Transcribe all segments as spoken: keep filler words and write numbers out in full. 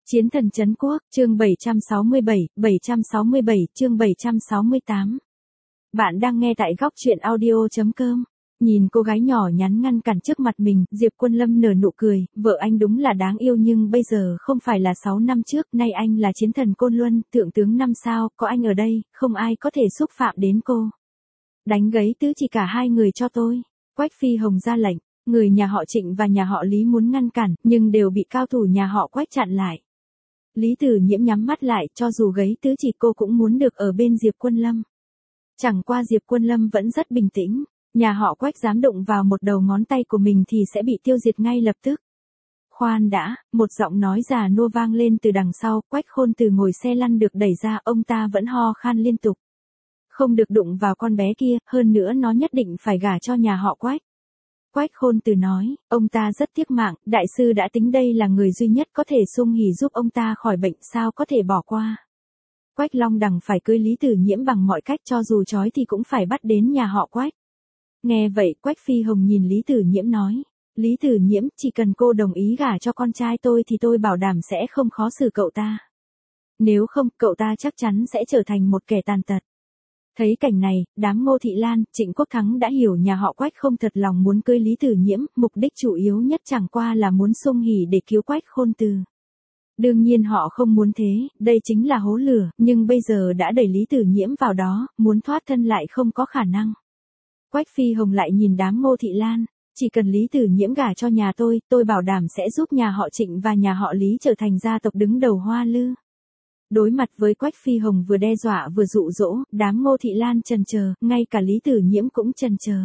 Chiến thần trấn quốc, chương bảy trăm sáu mươi bảy, bảy trăm sáu mươi bảy, chương bảy trăm sáu mươi tám. Bạn đang nghe tại góc truyện audio chấm com. Nhìn cô gái nhỏ nhắn ngăn cản trước mặt mình, Diệp Quân Lâm nở nụ cười, vợ anh đúng là đáng yêu nhưng bây giờ không phải là sáu năm trước, nay anh là chiến thần Côn Luân, thượng tướng năm sao, có anh ở đây, không ai có thể xúc phạm đến cô. Đánh gấy tứ chỉ cả hai người cho tôi. Quách Phi Hồng ra lệnh, người nhà họ Trịnh và nhà họ Lý muốn ngăn cản, nhưng đều bị cao thủ nhà họ Quách chặn lại. Lý Tử Nhiễm nhắm mắt lại, cho dù gấy tứ chỉ cô cũng muốn được ở bên Diệp Quân Lâm. Chẳng qua Diệp Quân Lâm vẫn rất bình tĩnh, nhà họ Quách dám đụng vào một đầu ngón tay của mình thì sẽ bị tiêu diệt ngay lập tức. Khoan đã, một giọng nói già nua vang lên từ đằng sau, Quách Khôn Từ ngồi xe lăn được đẩy ra, ông ta vẫn ho khan liên tục. Không được đụng vào con bé kia, hơn nữa nó nhất định phải gả cho nhà họ Quách. Quách Khôn Từ nói, ông ta rất tiếc mạng, đại sư đã tính đây là người duy nhất có thể sung hỉ giúp ông ta khỏi bệnh, sao có thể bỏ qua. Quách Long Đằng phải cưới Lý Tử Nhiễm bằng mọi cách, cho dù trói thì cũng phải bắt đến nhà họ Quách. Nghe vậy Quách Phi Hồng nhìn Lý Tử Nhiễm nói, Lý Tử Nhiễm, chỉ cần cô đồng ý gả cho con trai tôi thì tôi bảo đảm sẽ không khó xử cậu ta. Nếu không, cậu ta chắc chắn sẽ trở thành một kẻ tàn tật. Thấy cảnh này, đám Ngô Thị Lan, Trịnh Quốc Thắng đã hiểu nhà họ Quách không thật lòng muốn cưới Lý Tử Nhiễm, mục đích chủ yếu nhất chẳng qua là muốn sung hỉ để cứu Quách Khôn Từ. Đương nhiên họ không muốn thế, đây chính là hố lửa, nhưng bây giờ đã đẩy Lý Tử Nhiễm vào đó, muốn thoát thân lại không có khả năng. Quách Phi Hồng lại nhìn đám Ngô Thị Lan, chỉ cần Lý Tử Nhiễm gả cho nhà tôi, tôi bảo đảm sẽ giúp nhà họ Trịnh và nhà họ Lý trở thành gia tộc đứng đầu Hoa Lư. Đối mặt với Quách Phi Hồng vừa đe dọa vừa dụ dỗ, đám Ngô Thị Lan chần chờ, ngay cả Lý Tử Nhiễm cũng chần chờ.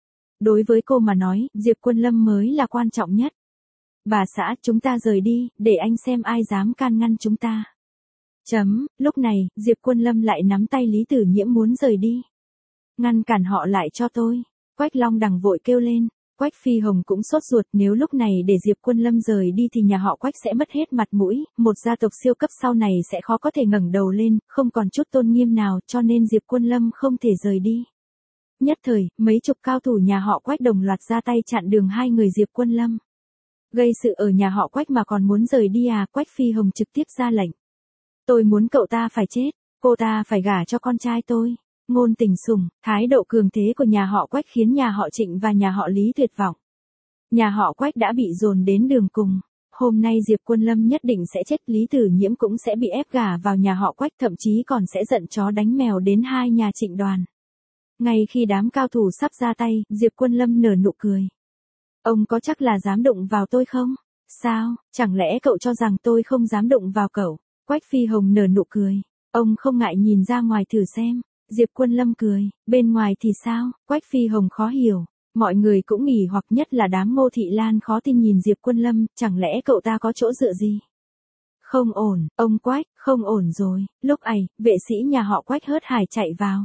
Đối với cô mà nói, Diệp Quân Lâm mới là quan trọng nhất. Bà xã, chúng ta rời đi, để anh xem ai dám can ngăn chúng ta. Chấm, lúc này, Diệp Quân Lâm lại nắm tay Lý Tử Nhiễm muốn rời đi. Ngăn cản họ lại cho tôi. Quách Long Đằng vội kêu lên. Quách Phi Hồng cũng sốt ruột, nếu lúc này để Diệp Quân Lâm rời đi thì nhà họ Quách sẽ mất hết mặt mũi, một gia tộc siêu cấp sau này sẽ khó có thể ngẩng đầu lên, không còn chút tôn nghiêm nào, cho nên Diệp Quân Lâm không thể rời đi. Nhất thời, mấy chục cao thủ nhà họ Quách đồng loạt ra tay chặn đường hai người Diệp Quân Lâm. Gây sự ở nhà họ Quách mà còn muốn rời đi à? Quách Phi Hồng trực tiếp ra lệnh. Tôi muốn cậu ta phải chết, cô ta phải gả cho con trai tôi. Ngôn Tình Sùng, thái độ cường thế của nhà họ Quách khiến nhà họ Trịnh và nhà họ Lý tuyệt vọng. Nhà họ Quách đã bị dồn đến đường cùng. Hôm nay Diệp Quân Lâm nhất định sẽ chết, Lý Tử Nhiễm cũng sẽ bị ép gả vào nhà họ Quách, thậm chí còn sẽ giận chó đánh mèo đến hai nhà Trịnh đoàn. Ngay khi đám cao thủ sắp ra tay, Diệp Quân Lâm nở nụ cười. Ông có chắc là dám đụng vào tôi không? Sao, chẳng lẽ cậu cho rằng tôi không dám đụng vào cậu? Quách Phi Hồng nở nụ cười. Ông không ngại nhìn ra ngoài thử xem. Diệp Quân Lâm cười, bên ngoài thì sao? Quách Phi Hồng khó hiểu, mọi người cũng nghỉ hoặc, nhất là đám Ngô Thị Lan khó tin nhìn Diệp Quân Lâm, chẳng lẽ cậu ta có chỗ dựa gì? Không ổn, ông Quách, không ổn rồi. Lúc ấy, vệ sĩ nhà họ Quách hớt hải chạy vào.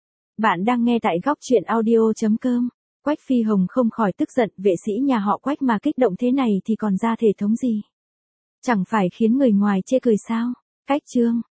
Bạn đang nghe tại góc truyện audio chấm com. Quách Phi Hồng không khỏi tức giận, vệ sĩ nhà họ Quách mà kích động thế này thì còn ra thể thống gì? Chẳng phải khiến người ngoài chê cười sao? Cách chương